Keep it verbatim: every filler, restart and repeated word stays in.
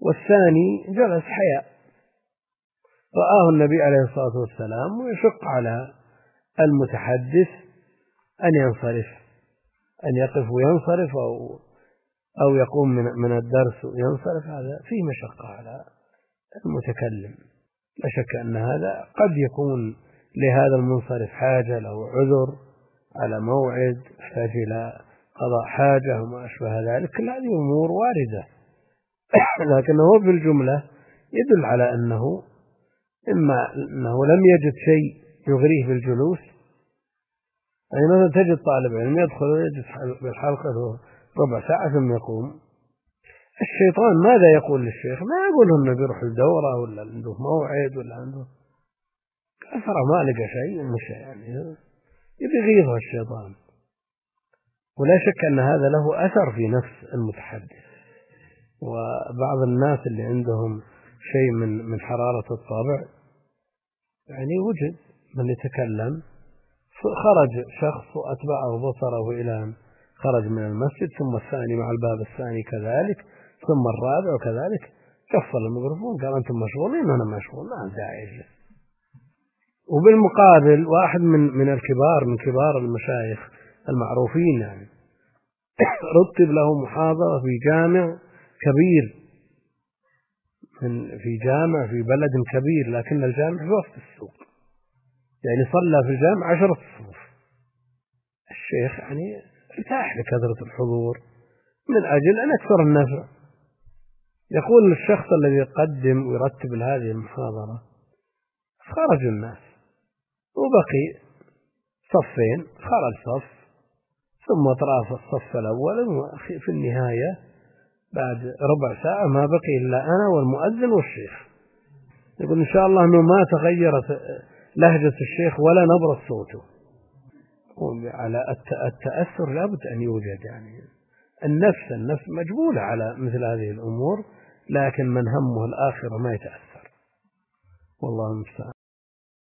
والثاني جلس حياء، رآه النبي عليه الصلاة والسلام، ويشق على المتحدث أن ينصرف، أن يقف وينصرف أو أو يقوم من من الدرس وينصرف، هذا فيه مشقة على المتكلم. لا شك أن هذا قد يكون لهذا المنصرف حاجة له عذر على موعد، يحتاج إلى قضاء حاجة وما أشبه ذلك، كل هذه أمور واردة. لكنه بالجملة يدل على أنه إما أنه لم يجد شيء يغريه بالجلوس، يعني مثلا تجد طالب علم يدخل ويجلس بالحلقة ربع ساعة ثم يقوم، الشيطان ماذا يقول للشيخ؟ ما يقول له انه بيروح الدورة ولا عنده موعد ولا عنده كثر ما لقى شيء، مش يعني يبي يغيظه الشيطان. ولا شك أن هذا له أثر في نفس المتحدث. وبعض الناس اللي عندهم شيء من من حرارة الطبع، يعني وجد من يتكلم، خرج شخص وأتبعه بصره إلى أن خرج من المسجد، ثم الثاني مع الباب الثاني كذلك، ثم الرابع وكذلك، كفل الميكروفون قال أنتم مشغولين، أنا مشغول، ما داعي يجلس. وبالمقابل واحد من من الكبار من كبار المشايخ المعروفين يعني رتب له محاضرة في جامع كبير، من في جامع في بلد كبير، لكن الجامع في وسط السوق، يعني صلى في الجامع عشرة صفوف. الشيخ يعني ارتاح لكثرة الحضور من أجل أن يكثر النفع. يقول الشخص الذي يقدم ويرتب هذه المحاضرة خرج الناس وبقي صفين، خرج صف ثم طراف الصف الأول، وفي النهاية بعد ربع ساعة ما بقي إلا أنا والمؤذن والشيخ. يقول إن شاء الله أنه ما تغيرت لهجة الشيخ ولا نبرة صوته. على التأثر لابد أن يوجد، يعني النفس النفس مجبولة على مثل هذه الأمور، لكن من همه الآخرة ما يتأثر، والله المستعان.